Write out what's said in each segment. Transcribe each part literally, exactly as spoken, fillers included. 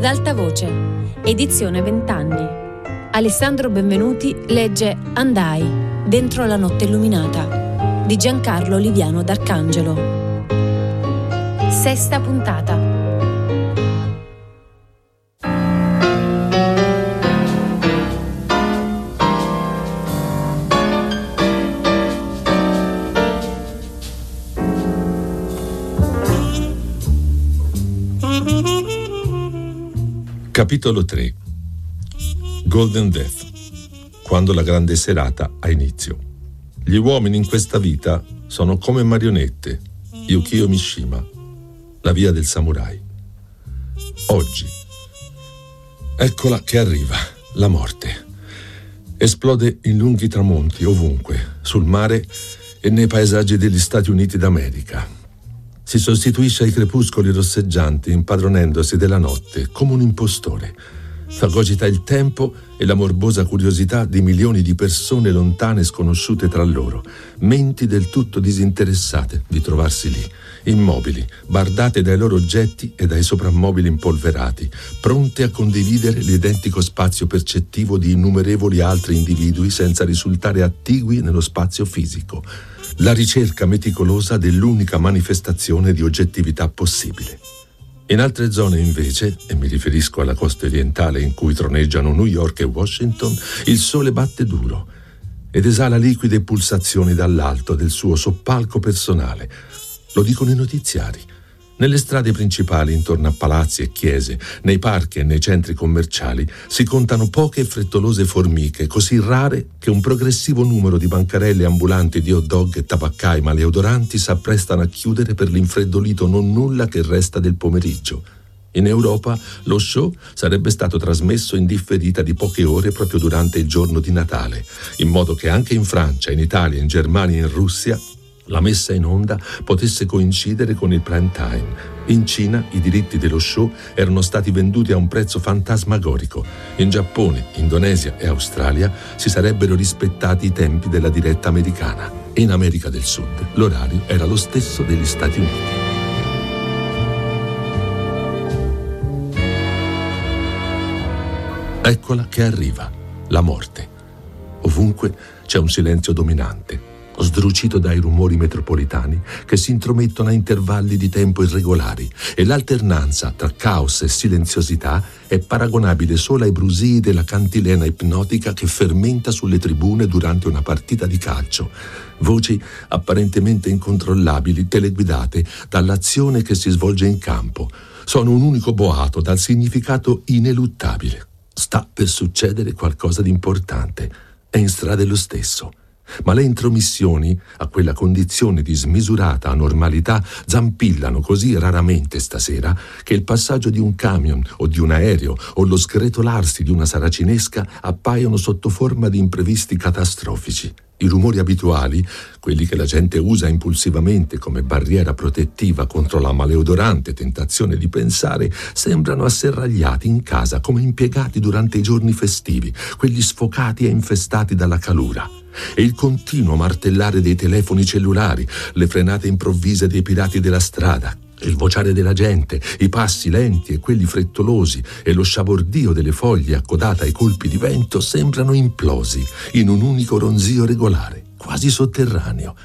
Ad alta voce, edizione vent'anni. Alessandro Benvenuti legge Andai, dentro la notte illuminata, di Giancarlo Oliviano d'Arcangelo. Sesta puntata. Capitolo tre. Golden Death. Quando la grande serata ha inizio. Gli uomini in questa vita sono come marionette. Yukio Mishima. La via del samurai. Oggi. Eccola che arriva, la morte. Esplode in lunghi tramonti ovunque, sul mare e nei paesaggi degli Stati Uniti d'America. Si sostituisce ai crepuscoli rosseggianti, impadronendosi della notte come un impostore. Fagocita il tempo e la morbosa curiosità di milioni di persone lontane e sconosciute tra loro, menti del tutto disinteressate di trovarsi lì, immobili, bardate dai loro oggetti e dai soprammobili impolverati, pronte a condividere l'identico spazio percettivo di innumerevoli altri individui senza risultare attigui nello spazio fisico. La ricerca meticolosa dell'unica manifestazione di oggettività possibile. In altre zone invece, e mi riferisco alla costa orientale in cui troneggiano New York e Washington, il sole batte duro ed esala liquide pulsazioni dall'alto del suo soppalco personale. Lo dicono i notiziari. Nelle strade principali intorno a palazzi e chiese, nei parchi e nei centri commerciali si contano poche e frettolose formiche, così rare che un progressivo numero di bancarelle ambulanti di hot dog e tabaccai maleodoranti s'apprestano a chiudere per l'infreddolito non nulla che resta del pomeriggio. In Europa lo show sarebbe stato trasmesso in differita di poche ore proprio durante il giorno di Natale, in modo che anche in Francia, in Italia, in Germania e in Russia la messa in onda potesse coincidere con il prime time. In Cina i diritti dello show erano stati venduti a un prezzo fantasmagorico. In Giappone, Indonesia e Australia si sarebbero rispettati i tempi della diretta americana. E in America del Sud l'orario era lo stesso degli Stati Uniti. Eccola che arriva, la morte. Ovunque c'è un silenzio dominante, sdrucito dai rumori metropolitani che si intromettono a intervalli di tempo irregolari, e l'alternanza tra caos e silenziosità è paragonabile solo ai brusii della cantilena ipnotica che fermenta sulle tribune durante una partita di calcio. Voci apparentemente incontrollabili, teleguidate dall'azione che si svolge in campo. Sono un unico boato dal significato ineluttabile. Sta per succedere qualcosa di importante. È in strada lo stesso. Ma le intromissioni, a quella condizione di smisurata anormalità, zampillano così raramente stasera che il passaggio di un camion o di un aereo o lo sgretolarsi di una saracinesca appaiono sotto forma di imprevisti catastrofici. I rumori abituali, quelli che la gente usa impulsivamente come barriera protettiva contro la maleodorante tentazione di pensare, sembrano asserragliati in casa come impiegati durante i giorni festivi, quelli sfocati e infestati dalla calura. E il continuo martellare dei telefoni cellulari, le frenate improvvise dei pirati della strada, il vociare della gente, i passi lenti e quelli frettolosi e lo sciabordio delle foglie accodate ai colpi di vento sembrano implosi in un unico ronzio regolare, quasi sotterraneo.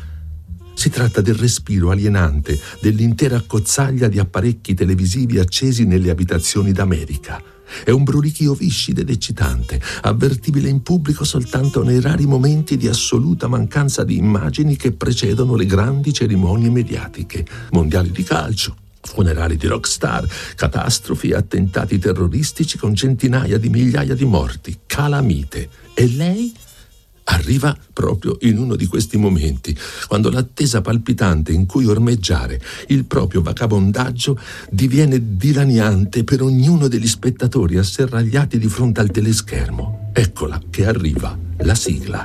Si tratta del respiro alienante dell'intera accozzaglia di apparecchi televisivi accesi nelle abitazioni d'America. È un brulichio viscido ed eccitante, avvertibile in pubblico soltanto nei rari momenti di assoluta mancanza di immagini che precedono le grandi cerimonie mediatiche, mondiali di calcio, funerali di rockstar, catastrofi e attentati terroristici con centinaia di migliaia di morti, calamite. E lei arriva proprio in uno di questi momenti, quando l'attesa palpitante in cui ormeggiare il proprio vagabondaggio diviene dilaniante per ognuno degli spettatori asserragliati di fronte al teleschermo. Eccola che arriva, la sigla.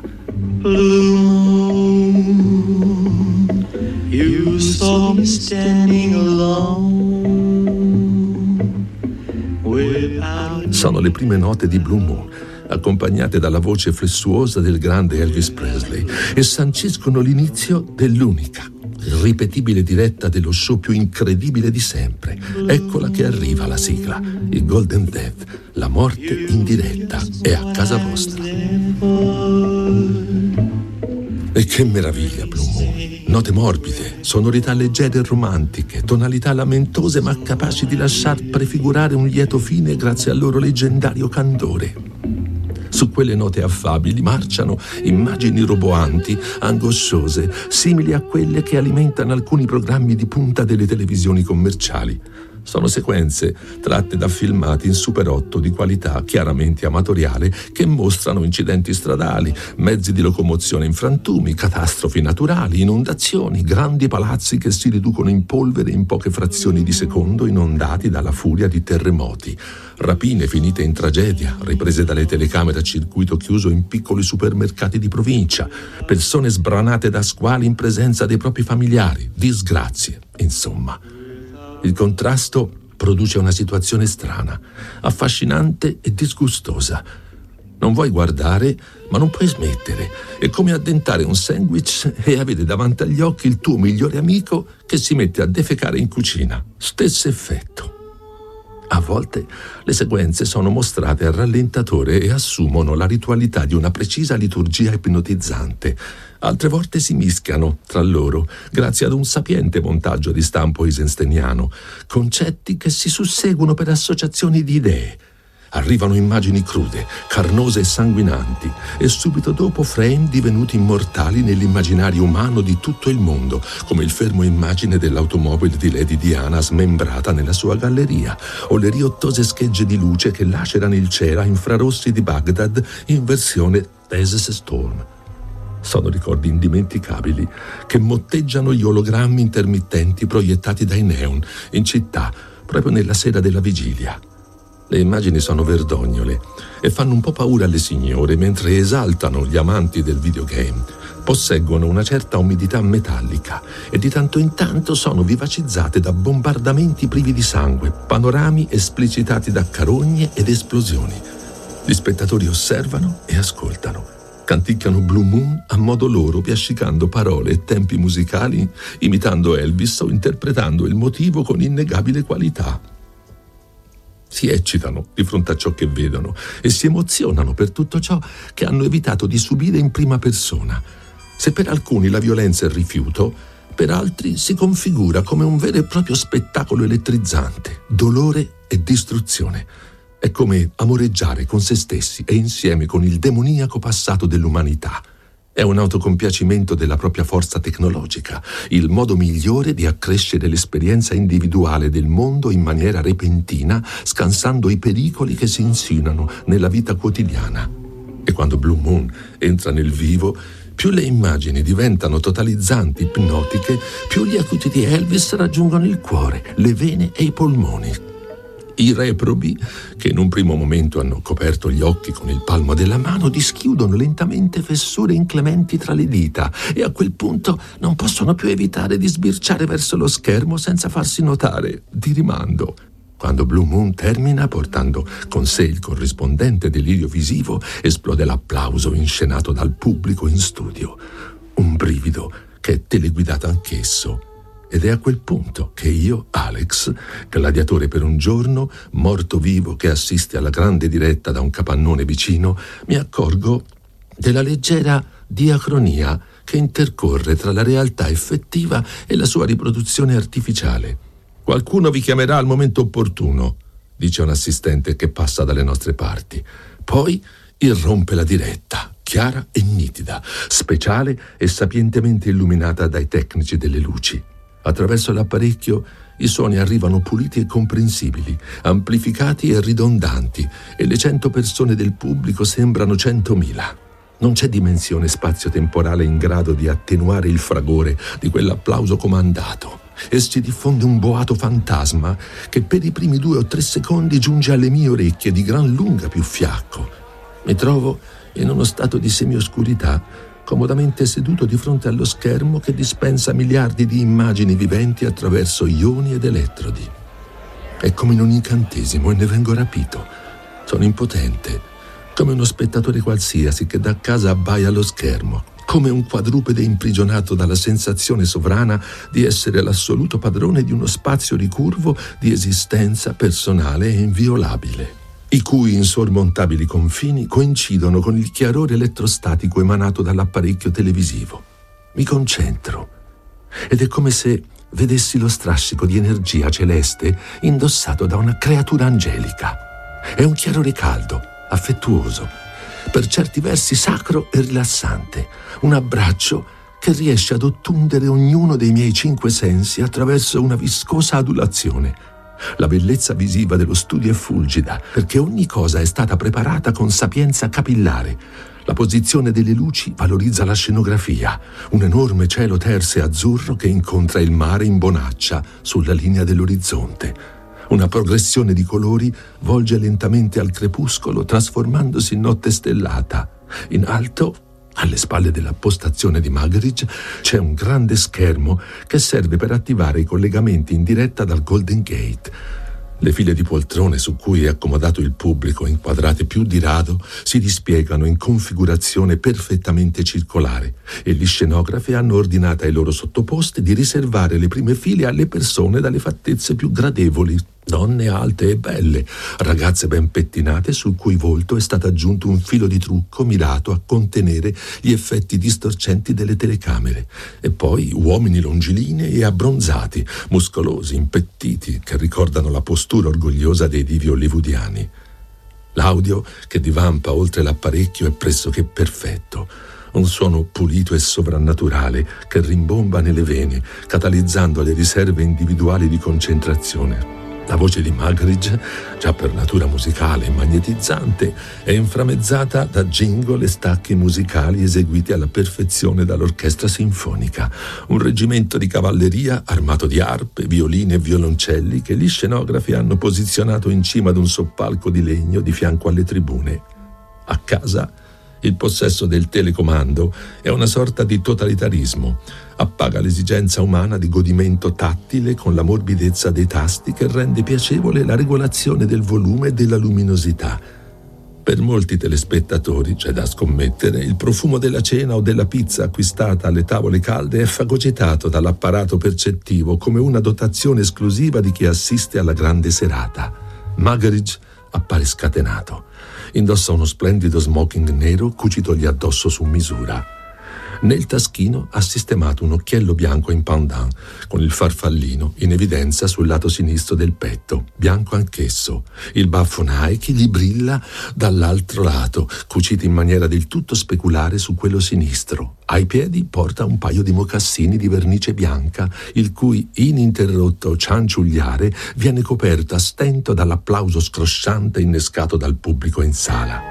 Blue moon, you saw me standing alone without... Sono le prime note di Blue Moon, accompagnate dalla voce flessuosa del grande Elvis Presley, e sanciscono l'inizio dell'unica, irripetibile diretta dello show più incredibile di sempre. Eccola che arriva la sigla, il Golden Death, la morte in diretta, è a casa vostra. E che meraviglia Blue Moon, note morbide, sonorità leggere e romantiche, tonalità lamentose ma capaci di lasciar prefigurare un lieto fine grazie al loro leggendario candore. Su quelle note affabili marciano immagini roboanti, angosciose, simili a quelle che alimentano alcuni programmi di punta delle televisioni commerciali. Sono sequenze tratte da filmati in Super otto di qualità chiaramente amatoriale che mostrano incidenti stradali, mezzi di locomozione in frantumi, catastrofi naturali, inondazioni, grandi palazzi che si riducono in polvere in poche frazioni di secondo inondati dalla furia di terremoti, rapine finite in tragedia, riprese dalle telecamere a circuito chiuso in piccoli supermercati di provincia, persone sbranate da squali in presenza dei propri familiari, disgrazie, insomma. Il contrasto produce una situazione strana, affascinante e disgustosa. Non vuoi guardare, ma non puoi smettere. È come addentare un sandwich e avere davanti agli occhi il tuo migliore amico che si mette a defecare in cucina. Stesso effetto. A volte le sequenze sono mostrate a rallentatore e assumono la ritualità di una precisa liturgia ipnotizzante. Altre volte si mischiano tra loro grazie ad un sapiente montaggio di stampo eisensteiniano, concetti che si susseguono per associazioni di idee. Arrivano immagini crude, carnose e sanguinanti e subito dopo frame divenuti immortali nell'immaginario umano di tutto il mondo, come il fermo immagine dell'automobile di Lady Diana smembrata nella sua galleria o le riottose schegge di luce che lacerano il cielo a infrarossi di Baghdad in versione Desert Storm. Sono ricordi indimenticabili che motteggiano gli ologrammi intermittenti proiettati dai neon in città proprio nella sera della vigilia. Le immagini sono verdognole e fanno un po' paura alle signore mentre esaltano gli amanti del videogame. Posseggono una certa umidità metallica e di tanto in tanto sono vivacizzate da bombardamenti privi di sangue, panorami esplicitati da carogne ed esplosioni. Gli spettatori osservano e ascoltano. Canticchiano Blue Moon a modo loro, piascicando parole e tempi musicali, imitando Elvis o interpretando il motivo con innegabile qualità. Si eccitano di fronte a ciò che vedono e si emozionano per tutto ciò che hanno evitato di subire in prima persona. Se per alcuni la violenza è rifiuto, per altri si configura come un vero e proprio spettacolo elettrizzante, dolore e distruzione. È come amoreggiare con se stessi e insieme con il demoniaco passato dell'umanità. È un autocompiacimento della propria forza tecnologica, il modo migliore di accrescere l'esperienza individuale del mondo in maniera repentina, scansando i pericoli che si insinuano nella vita quotidiana. E quando Blue Moon entra nel vivo, più le immagini diventano totalizzanti, ipnotiche, più gli acuti di Elvis raggiungono il cuore, le vene e i polmoni. I reprobi, che in un primo momento hanno coperto gli occhi con il palmo della mano, dischiudono lentamente fessure inclementi tra le dita e a quel punto non possono più evitare di sbirciare verso lo schermo senza farsi notare, di rimando. Quando Blue Moon termina, portando con sé il corrispondente delirio visivo, esplode l'applauso inscenato dal pubblico in studio. Un brivido che è teleguidato anch'esso. Ed è a quel punto che io, Alex, gladiatore per un giorno, morto vivo che assiste alla grande diretta da un capannone vicino, mi accorgo della leggera diacronia che intercorre tra la realtà effettiva e la sua riproduzione artificiale. «Qualcuno vi chiamerà al momento opportuno», dice un assistente che passa dalle nostre parti. Poi irrompe la diretta, chiara e nitida, speciale e sapientemente illuminata dai tecnici delle luci. Attraverso l'apparecchio i suoni arrivano puliti e comprensibili, amplificati e ridondanti, e le cento persone del pubblico sembrano centomila. Non c'è dimensione spazio-temporale in grado di attenuare il fragore di quell'applauso comandato, e si diffonde un boato fantasma che per i primi due o tre secondi giunge alle mie orecchie di gran lunga più fiacco. Mi trovo in uno stato di semioscurità, comodamente seduto di fronte allo schermo che dispensa miliardi di immagini viventi attraverso ioni ed elettrodi. È come in un incantesimo e ne vengo rapito. Sono impotente, come uno spettatore qualsiasi che da casa abbaia allo schermo, come un quadrupede imprigionato dalla sensazione sovrana di essere l'assoluto padrone di uno spazio ricurvo di esistenza personale e inviolabile, i cui insormontabili confini coincidono con il chiarore elettrostatico emanato dall'apparecchio televisivo. Mi concentro ed è come se vedessi lo strascico di energia celeste indossato da una creatura angelica. È un chiarore caldo, affettuoso, per certi versi sacro e rilassante, un abbraccio che riesce ad ottundere ognuno dei miei cinque sensi attraverso una viscosa adulazione. La bellezza visiva dello studio è fulgida, perché ogni cosa è stata preparata con sapienza capillare. La posizione delle luci valorizza la scenografia, un enorme cielo terso e azzurro che incontra il mare in bonaccia sulla linea dell'orizzonte. Una progressione di colori volge lentamente al crepuscolo, trasformandosi in notte stellata. In alto, alle spalle della postazione di Muggeridge, c'è un grande schermo che serve per attivare i collegamenti in diretta dal Golden Gate. Le file di poltrone su cui è accomodato il pubblico, inquadrate più di rado, si dispiegano in configurazione perfettamente circolare e gli scenografi hanno ordinato ai loro sottoposti di riservare le prime file alle persone dalle fattezze più gradevoli, donne alte e belle, ragazze ben pettinate sul cui volto è stato aggiunto un filo di trucco mirato a contenere gli effetti distorcenti delle telecamere, e poi uomini longilinei e abbronzati, muscolosi, impettiti, che ricordano la postura orgogliosa dei divi hollywoodiani. L'audio che divampa oltre l'apparecchio è pressoché perfetto, un suono pulito e sovrannaturale che rimbomba nelle vene, catalizzando le riserve individuali di concentrazione. La voce di Muggeridge, già per natura musicale e magnetizzante, è inframmezzata da jingle e stacchi musicali eseguiti alla perfezione dall'orchestra sinfonica, un reggimento di cavalleria armato di arpe, violini e violoncelli che gli scenografi hanno posizionato in cima ad un soppalco di legno di fianco alle tribune. A casa, il possesso del telecomando è una sorta di totalitarismo. Appaga l'esigenza umana di godimento tattile con la morbidezza dei tasti che rende piacevole la regolazione del volume e della luminosità. Per molti telespettatori, c'è da scommettere, il profumo della cena o della pizza acquistata alle tavole calde è fagocitato dall'apparato percettivo come una dotazione esclusiva di chi assiste alla grande serata. Muggeridge appare scatenato. Indossa uno splendido smoking nero cucitogli addosso su misura. Nel taschino ha sistemato un occhiello bianco in pendant, con il farfallino in evidenza sul lato sinistro del petto, bianco anch'esso. Il baffo Nike gli brilla dall'altro lato, cucito in maniera del tutto speculare su quello sinistro. Ai piedi porta un paio di mocassini di vernice bianca, il cui ininterrotto cianciugliare viene coperto a stento dall'applauso scrosciante innescato dal pubblico in sala.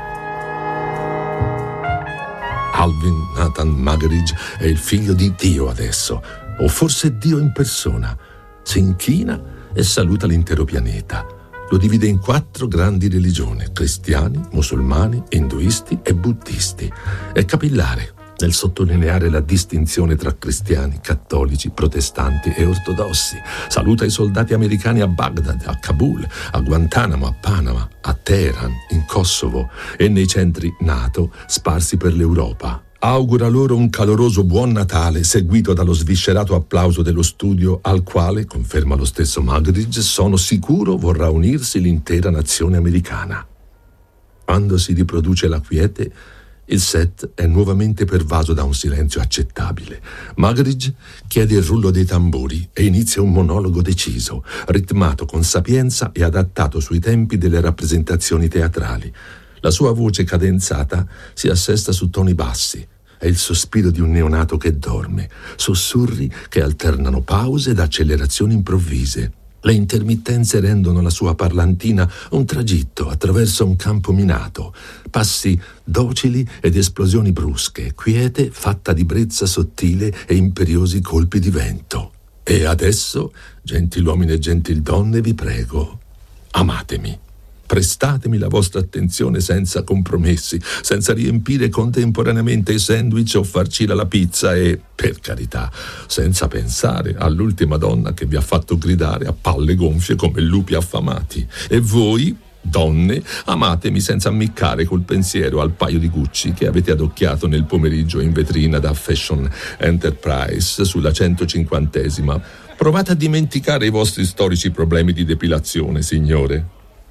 Alvin Nathan Muggeridge è il figlio di Dio adesso, o forse Dio in persona. Si inchina e saluta l'intero pianeta. Lo divide in quattro grandi religioni: cristiani, musulmani, induisti e buddisti. È capillare nel sottolineare la distinzione tra cristiani, cattolici, protestanti e ortodossi. Saluta i soldati americani a Baghdad, a Kabul, a Guantanamo, a Panama, a Teheran, in Kosovo e nei centri NATO sparsi per l'Europa. Augura loro un caloroso buon Natale, seguito dallo sviscerato applauso dello studio, al quale, conferma lo stesso Muggeridge, sono sicuro vorrà unirsi l'intera nazione americana. Quando si riproduce la quiete, il set è nuovamente pervaso da un silenzio accettabile. Muggeridge chiede il rullo dei tamburi e inizia un monologo deciso, ritmato con sapienza e adattato sui tempi delle rappresentazioni teatrali. La sua voce cadenzata si assesta su toni bassi. È il sospiro di un neonato che dorme, sussurri che alternano pause ed accelerazioni improvvise. Le intermittenze rendono la sua parlantina un tragitto attraverso un campo minato, passi docili ed esplosioni brusche, quiete fatta di brezza sottile e imperiosi colpi di vento. E adesso, gentiluomini e gentildonne, vi prego, amatemi. Prestatemi la vostra attenzione senza compromessi, senza riempire contemporaneamente i sandwich o farcire la pizza e, per carità, senza pensare all'ultima donna che vi ha fatto gridare a palle gonfie come lupi affamati. E voi, Donne, amatemi senza ammiccare col pensiero al paio di Gucci che avete adocchiato nel pomeriggio in vetrina da Fashion Enterprise sulla centocinquantesima. Provate a dimenticare i vostri storici problemi di depilazione, signore.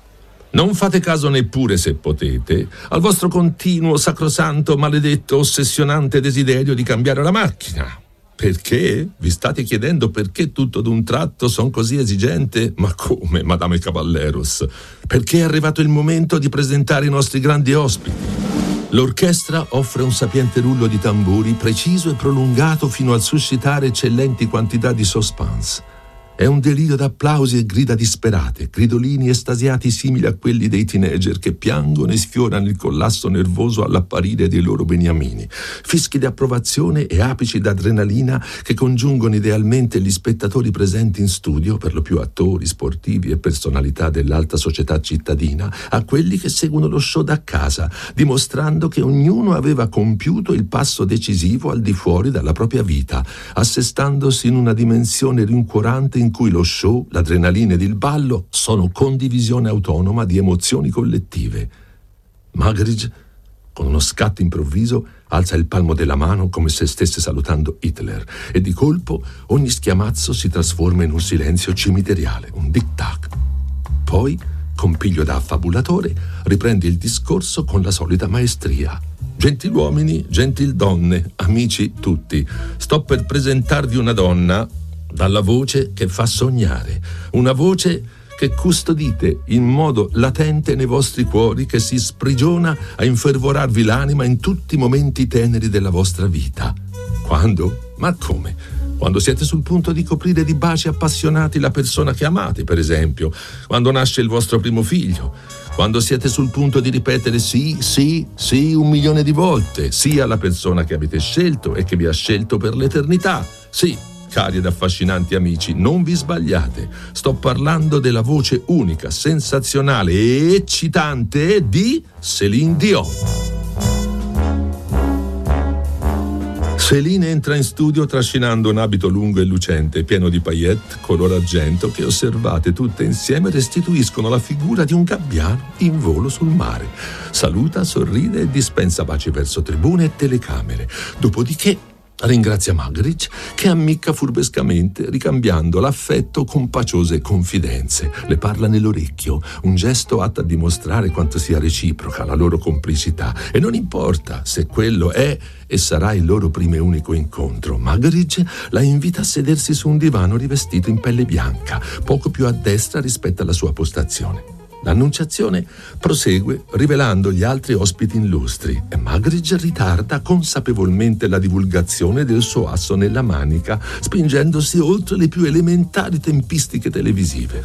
Non fate caso neppure, se potete, al vostro continuo, sacrosanto, maledetto, ossessionante desiderio di cambiare la macchina. Perché? Vi state chiedendo perché tutto d'un tratto sono così esigente? Ma come, Madame Caballeros? Perché è arrivato il momento di presentare i nostri grandi ospiti. L'orchestra offre un sapiente rullo di tamburi preciso e prolungato fino al suscitare eccellenti quantità di suspense. È un delirio d'applausi e grida disperate, gridolini estasiati simili a quelli dei teenager che piangono e sfiorano il collasso nervoso all'apparire dei loro beniamini, fischi di approvazione e apici d'adrenalina che congiungono idealmente gli spettatori presenti in studio, per lo più attori, sportivi e personalità dell'alta società cittadina, a quelli che seguono lo show da casa, dimostrando che ognuno aveva compiuto il passo decisivo al di fuori dalla propria vita, assestandosi in una dimensione rincuorante in cui lo show, l'adrenalina ed il ballo sono condivisione autonoma di emozioni collettive. Muggeridge, con uno scatto improvviso, alza il palmo della mano come se stesse salutando Hitler e di colpo ogni schiamazzo si trasforma in un silenzio cimiteriale, un tic-tac. Poi, con piglio da affabulatore, riprende il discorso con la solita maestria. Gentiluomini, gentildonne, amici tutti, sto per presentarvi una donna dalla voce che fa sognare, una voce che custodite in modo latente nei vostri cuori, che si sprigiona a infervorarvi l'anima in tutti i momenti teneri della vostra vita. Quando? Ma come? Quando siete sul punto di coprire di baci appassionati la persona che amate, per esempio, quando nasce il vostro primo figlio, quando siete sul punto di ripetere sì, sì, sì un milione di volte, sì alla persona che avete scelto e che vi ha scelto per l'eternità, sì. Cari ed affascinanti amici, non vi sbagliate. Sto parlando della voce unica, sensazionale e eccitante di Céline Dion. Céline entra in studio trascinando un abito lungo e lucente, pieno di paillette color argento che, osservate tutte insieme, restituiscono la figura di un gabbiano in volo sul mare. Saluta, sorride e dispensa baci verso tribune e telecamere. Dopodiché ringrazia Muggeridge, che ammicca furbescamente, ricambiando l'affetto con paciose confidenze. Le parla nell'orecchio, un gesto atto a dimostrare quanto sia reciproca la loro complicità. E non importa se quello è e sarà il loro primo e unico incontro. Muggeridge la invita a sedersi su un divano rivestito in pelle bianca, poco più a destra rispetto alla sua postazione. L'annunciazione prosegue rivelando gli altri ospiti illustri e Muggeridge ritarda consapevolmente la divulgazione del suo asso nella manica, spingendosi oltre le più elementari tempistiche televisive.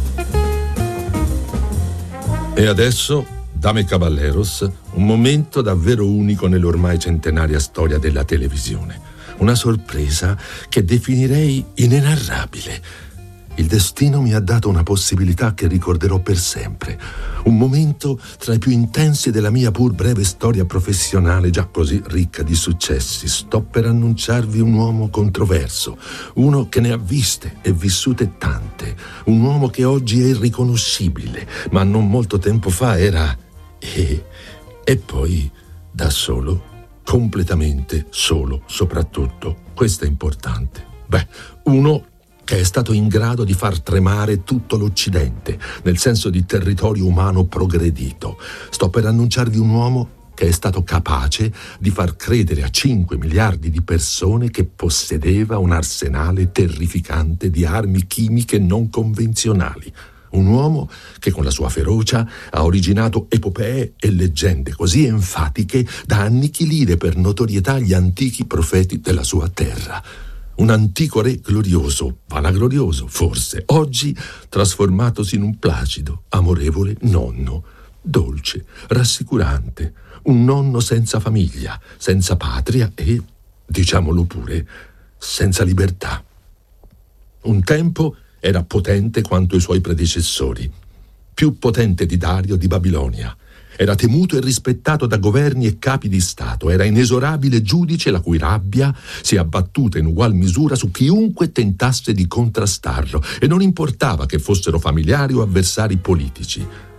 E adesso, dame e caballeros, un momento davvero unico nell'ormai centenaria storia della televisione. Una sorpresa che definirei inenarrabile. Il destino mi ha dato una possibilità che ricorderò per sempre, un momento tra i più intensi della mia pur breve storia professionale, già così ricca di successi. Sto per annunciarvi un uomo controverso, uno che ne ha viste e vissute tante, un uomo che oggi è irriconoscibile, ma non molto tempo fa era e, e poi da solo, completamente solo soprattutto. Questo è importante. Beh, uno che è stato in grado di far tremare tutto l'Occidente, nel senso di territorio umano progredito. Sto per annunciarvi un uomo che è stato capace di far credere a cinque miliardi di persone che possedeva un arsenale terrificante di armi chimiche non convenzionali. Un uomo che con la sua ferocia ha originato epopee e leggende così enfatiche da annichilire per notorietà gli antichi profeti della sua terra. Un antico re glorioso, vanaglorioso forse, oggi trasformatosi in un placido, amorevole nonno, dolce, rassicurante, un nonno senza famiglia, senza patria e, diciamolo pure, senza libertà. Un tempo era potente quanto i suoi predecessori, più potente di Dario di Babilonia. Era temuto e rispettato da governi e capi di Stato, era inesorabile giudice la cui rabbia si è abbattuta in ugual misura su chiunque tentasse di contrastarlo, e non importava che fossero familiari o avversari politici.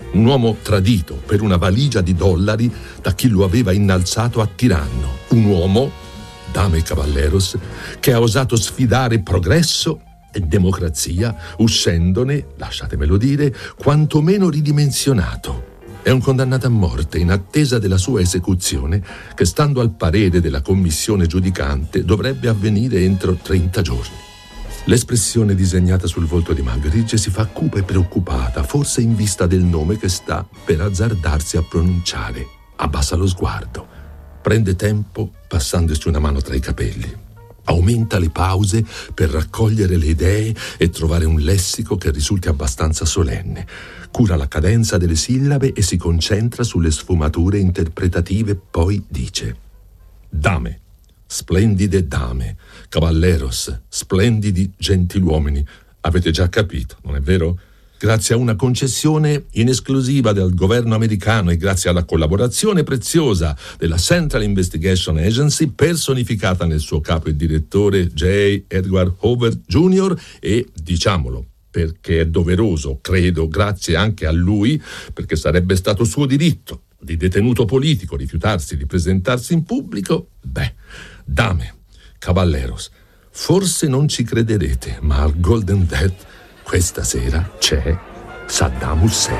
Un uomo tradito per una valigia di dollari da chi lo aveva innalzato a tiranno. Un uomo, dame cavalleros, che ha osato sfidare progresso e democrazia, uscendone, lasciatemelo dire, quantomeno ridimensionato. È un condannato a morte in attesa della sua esecuzione che, stando al parere della commissione giudicante, dovrebbe avvenire entro trenta giorni. L'espressione disegnata sul volto di Muggeridge si fa cupa e preoccupata, forse in vista del nome che sta per azzardarsi a pronunciare. Abbassa lo sguardo, prende tempo passandosi una mano tra i capelli. Aumenta le pause per raccogliere le idee e trovare un lessico che risulti abbastanza solenne. Cura la cadenza delle sillabe e si concentra sulle sfumature interpretative, poi dice: dame, splendide dame, cavalleros, splendidi gentiluomini. Avete già capito, non è vero? Grazie a una concessione in esclusiva del governo americano e grazie alla collaborazione preziosa della Central Investigation Agency, personificata nel suo capo il direttore J. Edgar Hoover Junior e, diciamolo, perché è doveroso, credo, grazie anche a lui, perché sarebbe stato suo diritto di detenuto politico rifiutarsi di presentarsi in pubblico, beh, dame, cavalleros, forse non ci crederete, ma al Golden Death questa sera c'è Saddam Hussein.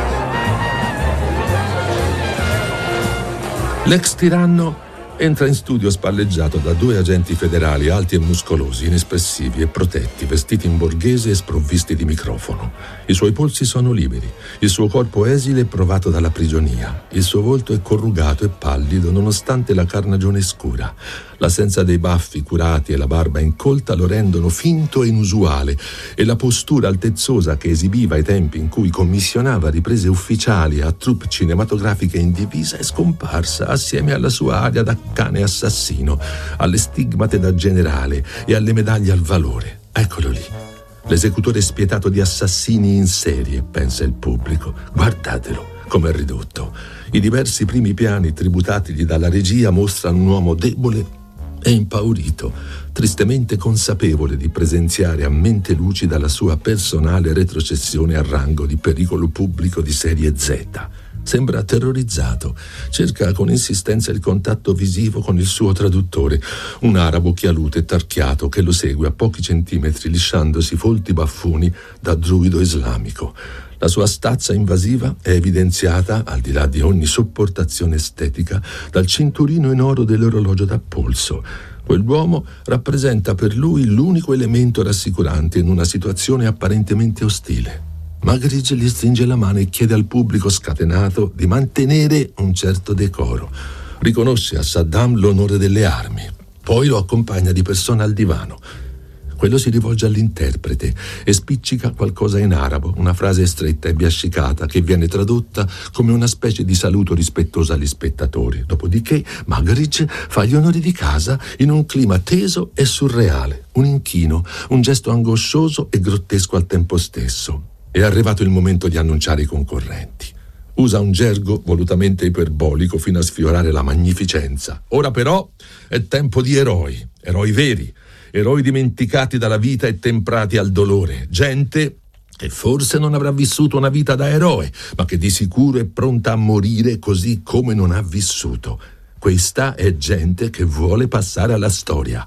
L'ex tiranno entra in studio spalleggiato da due agenti federali alti e muscolosi, inespressivi e protetti, vestiti in borghese e sprovvisti di microfono. I suoi polsi sono liberi, il suo corpo esile e provato dalla prigionia. Il suo volto è corrugato e pallido nonostante la carnagione scura. L'assenza dei baffi curati e la barba incolta lo rendono finto e inusuale, e la postura altezzosa che esibiva ai tempi in cui commissionava riprese ufficiali a troupe cinematografiche in divisa è scomparsa assieme alla sua aria da cane assassino, alle stigmate da generale e alle medaglie al valore. Eccolo lì, l'esecutore spietato di assassini in serie, pensa il pubblico. Guardatelo come è ridotto. I diversi primi piani tributatigli dalla regia mostrano un uomo debole e impaurito, tristemente consapevole di presenziare a mente lucida la sua personale retrocessione al rango di pericolo pubblico di serie Z. Sembra terrorizzato, cerca con insistenza il contatto visivo con il suo traduttore, un arabo chialuto e tarchiato che lo segue a pochi centimetri lisciandosi folti baffoni da druido islamico. La sua stazza invasiva è evidenziata, al di là di ogni sopportazione estetica, dal cinturino in oro dell'orologio da polso. Quell'uomo rappresenta per lui l'unico elemento rassicurante in una situazione apparentemente ostile. Muggeridge gli stringe la mano e chiede al pubblico scatenato di mantenere un certo decoro. Riconosce a Saddam l'onore delle armi. Poi lo accompagna di persona al divano. Quello si rivolge all'interprete e spiccica qualcosa in arabo, una frase stretta e biascicata che viene tradotta come una specie di saluto rispettoso agli spettatori. Dopodiché Muggeridge fa gli onori di casa in un clima teso e surreale, un inchino, un gesto angoscioso e grottesco al tempo stesso. È arrivato il momento di annunciare i concorrenti. Usa un gergo volutamente iperbolico fino a sfiorare la magnificenza. Ora però è tempo di eroi, eroi veri, eroi dimenticati dalla vita e temprati al dolore, gente che forse non avrà vissuto una vita da eroe, ma che di sicuro è pronta a morire così come non ha vissuto. Questa è gente che vuole passare alla storia.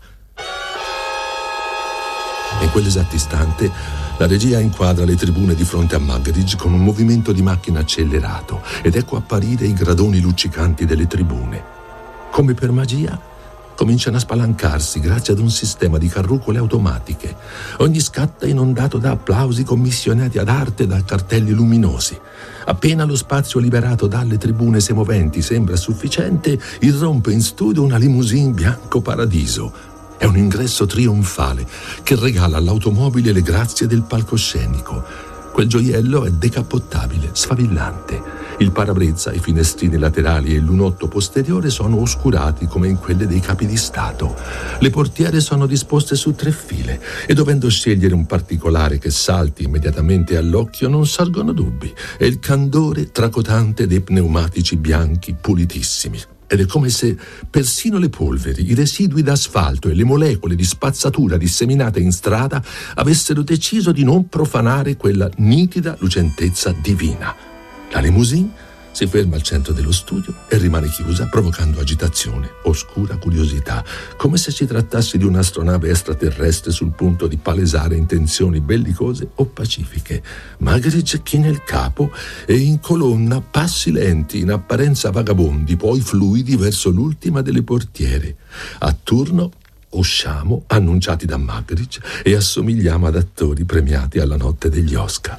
In quell'esatto istante la regia inquadra le tribune di fronte a Muggeridge con un movimento di macchina accelerato ed ecco apparire i gradoni luccicanti delle tribune. Come per magia, cominciano a spalancarsi grazie ad un sistema di carrucole automatiche. Ogni scatto è inondato da applausi commissionati ad arte da cartelli luminosi. Appena lo spazio liberato dalle tribune semoventi sembra sufficiente, irrompe in studio una limousine bianco paradiso. È un ingresso trionfale che regala all'automobile le grazie del palcoscenico. Quel gioiello è decappottabile, sfavillante. Il parabrezza, i finestrini laterali e il lunotto posteriore sono oscurati come in quelle dei capi di Stato. Le portiere sono disposte su tre file e dovendo scegliere un particolare che salti immediatamente all'occhio non sorgono dubbi. È il candore tracotante dei pneumatici bianchi pulitissimi. Ed è come se persino le polveri, i residui d'asfalto e le molecole di spazzatura disseminate in strada avessero deciso di non profanare quella nitida lucentezza divina. La limousine si ferma al centro dello studio e rimane chiusa, provocando agitazione, oscura curiosità, come se si trattasse di un'astronave extraterrestre sul punto di palesare intenzioni bellicose o pacifiche. Muggeridge china il capo e incolonna passi lenti, in apparenza vagabondi, poi fluidi verso l'ultima delle portiere. A turno usciamo, annunciati da Muggeridge, e assomigliamo ad attori premiati alla notte degli Oscar.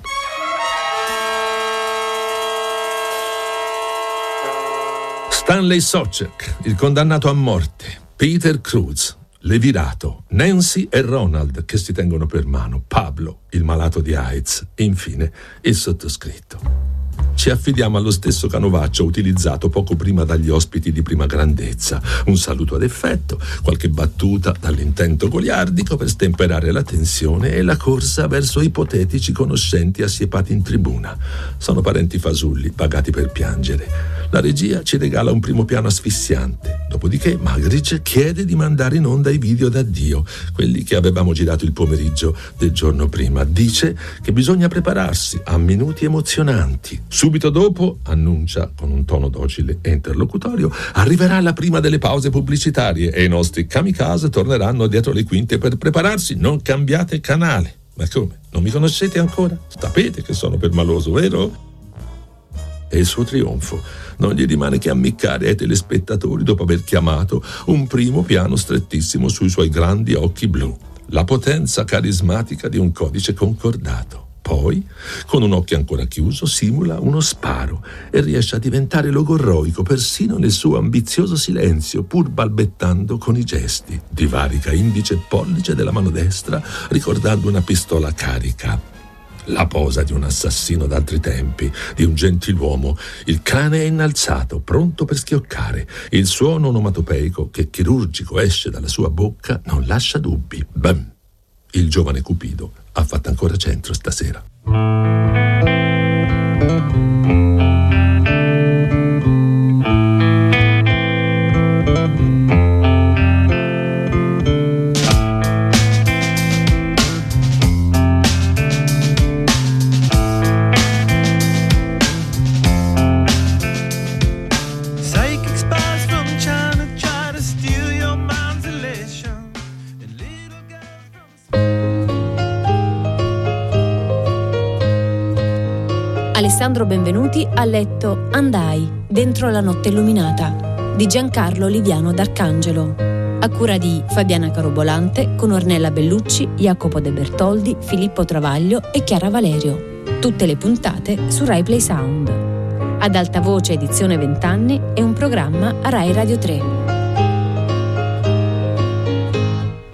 Stanley Sobchak, il condannato a morte, Peter Cruz, l'evirato, Nancy e Ronald che si tengono per mano, Pablo, il malato di AIDS e infine il sottoscritto. Ci affidiamo allo stesso canovaccio utilizzato poco prima dagli ospiti di prima grandezza. Un saluto ad effetto, qualche battuta dall'intento goliardico per stemperare la tensione e la corsa verso ipotetici conoscenti assiepati in tribuna. Sono parenti fasulli, pagati per piangere. La regia ci regala un primo piano asfissiante. Dopodiché Muggeridge chiede di mandare in onda i video d'addio, quelli che avevamo girato il pomeriggio del giorno prima. Dice che bisogna prepararsi a minuti emozionanti. Subito dopo, annuncia con un tono docile e interlocutorio, arriverà la prima delle pause pubblicitarie e i nostri kamikaze torneranno dietro le quinte per prepararsi. Non cambiate canale. Ma come? Non mi conoscete ancora? Sapete che sono permaloso, vero? E il suo trionfo non gli rimane che ammiccare ai telespettatori dopo aver chiamato un primo piano strettissimo sui suoi grandi occhi blu. La potenza carismatica di un codice concordato. Poi, con un occhio ancora chiuso, simula uno sparo e riesce a diventare logorroico persino nel suo ambizioso silenzio, pur balbettando con i gesti. Divarica indice e pollice della mano destra, ricordando una pistola carica. La posa di un assassino d'altri tempi, di un gentiluomo, il cane è innalzato, pronto per schioccare. Il suono onomatopeico che chirurgico esce dalla sua bocca non lascia dubbi. Bam! Il giovane Cupido ha fatto ancora centro stasera. Alessandro Benvenuti ha letto Andai, dentro la notte illuminata, di Giancarlo Liviano d'Arcangelo, a cura di Fabiana Carobolante, con Ornella Bellucci, Jacopo De Bertoldi, Filippo Travaglio e Chiara Valerio. Tutte le puntate su Rai Play Sound. Ad alta voce edizione vent'anni è un programma a Rai Radio tre.